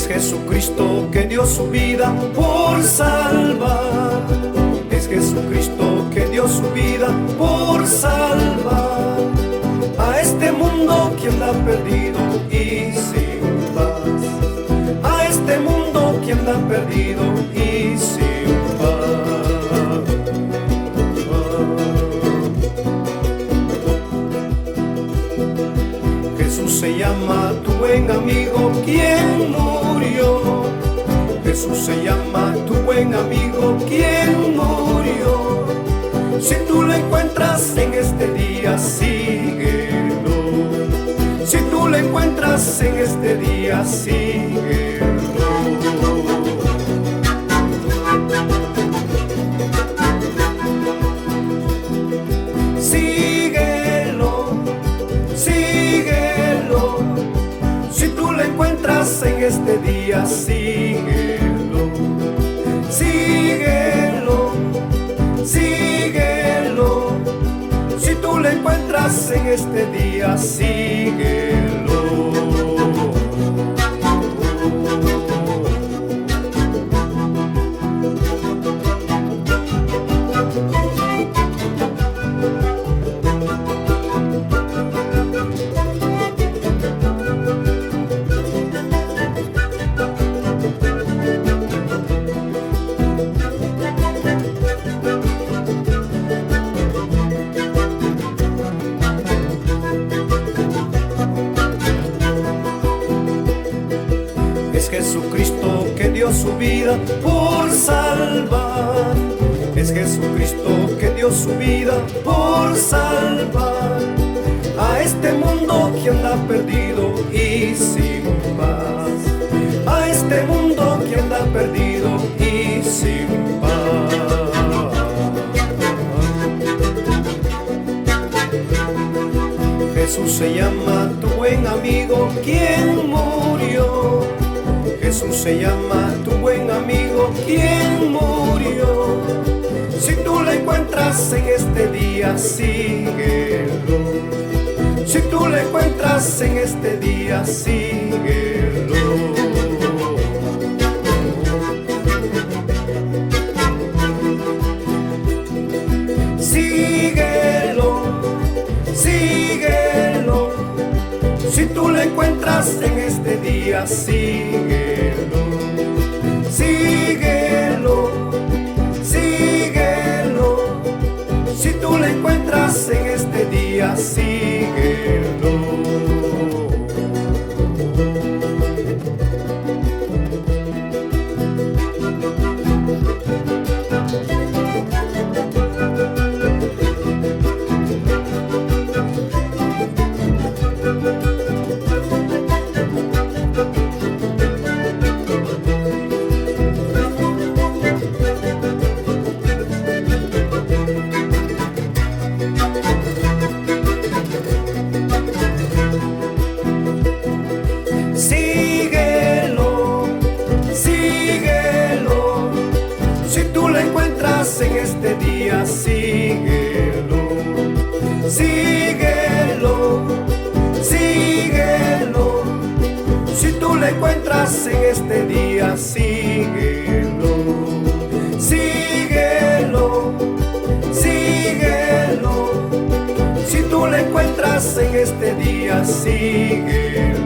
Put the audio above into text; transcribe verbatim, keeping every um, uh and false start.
Es Jesucristo que dio su vida por salvar. Es Jesucristo que dio su vida por salvar a este mundo que anda perdido y sin paz. A este mundo que anda perdido y sin paz. Jesús se llama tu buen amigo quien murió. Jesús se llama tu buen amigo quien murió. Si tú lo encuentras en este día, síguelo. Si tú lo encuentras en este día, síguelo. Síguelo, síguelo. Si tú lo encuentras en este día, síguelo. Síguelo, síguelo. Si tú lo encuentras en este día, síguelo. Es Jesucristo que dio su vida por salvar. Es Jesucristo que dio su vida por salvar a este mundo que anda perdido y sin paz. A este mundo que anda perdido y sin paz. Jesús se llama tu buen amigo quien murió. Jesús se llama tu buen amigo quien murió. Si tú lo encuentras en este día, síguelo. Si tú lo encuentras en este día, síguelo. Síguelo, síguelo. Si tú lo encuentras en este día, síguelo. Síguelo, síguelo. Si tú lo encuentras en este día, síguelo. Síguelo, síguelo. Si tú lo encuentras en este día, síguelo. Síguelo, síguelo. Si tú lo encuentras en este día, síguelo. Síguelo, síguelo. Si tú lo encuentras en este día, síguelo.